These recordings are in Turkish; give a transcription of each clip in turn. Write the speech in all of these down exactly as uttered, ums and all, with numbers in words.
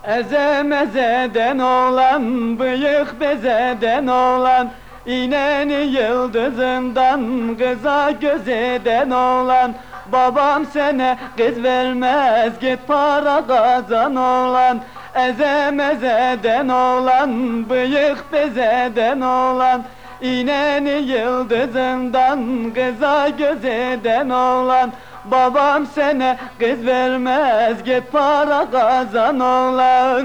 Ezem ezeden oğlan, bıyık bezeden oğlan, İğneni yıldızından kıza göz eden oğlan. Babam sana kız vermez, git para kazan oğlan. Ezem ezeden oğlan, bıyık bezeden oğlan, İğneni yıldızından kıza göz eden oğlan. Babam sana kız vermez, git para kazan oğlan.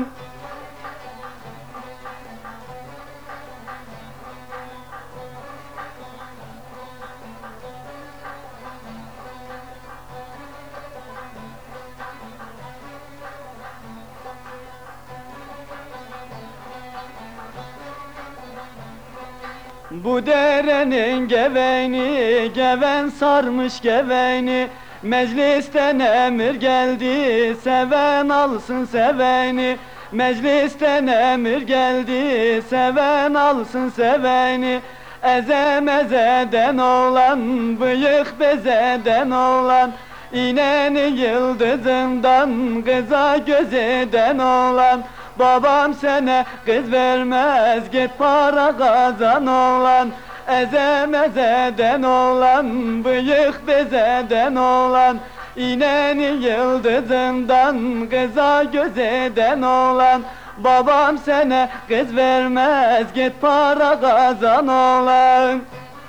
Bu derenin geveni, geven sarmış geveni. Meclisten emir geldi, seven alsın seveni. Meclisten emir geldi, seven alsın seveni. Ezem ezeden oğlan, bıyık bezeden oğlan, İğneni yıldızından kıza göz eden oğlan. Babam sana kız vermez, git para kazan oğlan. Ezem ezeden oğlan, bıyık bezeden oğlan, İğneni yıldızından kıza göz eden oğlan. Babam sana kız vermez, git para kazan oğlan.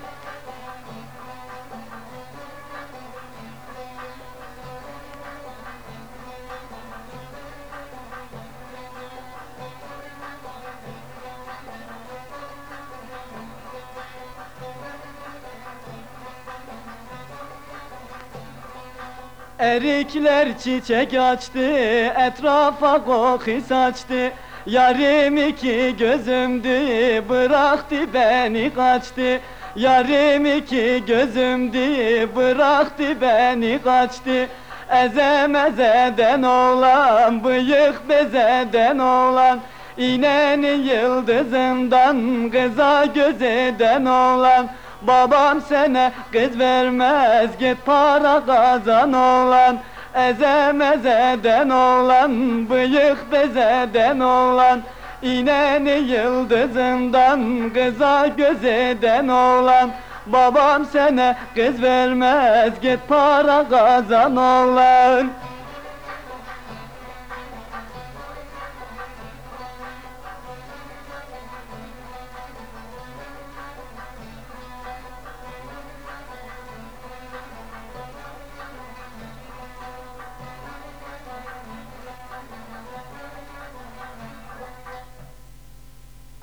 Erikler çiçek açtı, etrafa koku saçtı. Yarim iki gözümdü, bıraktı beni kaçtı. Yarim iki gözümdü, bıraktı beni kaçtı. Ezem ezeden oğlan, bıyık bezeden oğlan, İğneni yıldızından kıza göz eden oğlan. Babam sana kız vermez, git para kazan oğlan. Ezem ezeden oğlan, bıyık bezeden oğlan, İğneni yıldızından kıza göz eden oğlan. Babam sana kız vermez, git para kazan oğlan.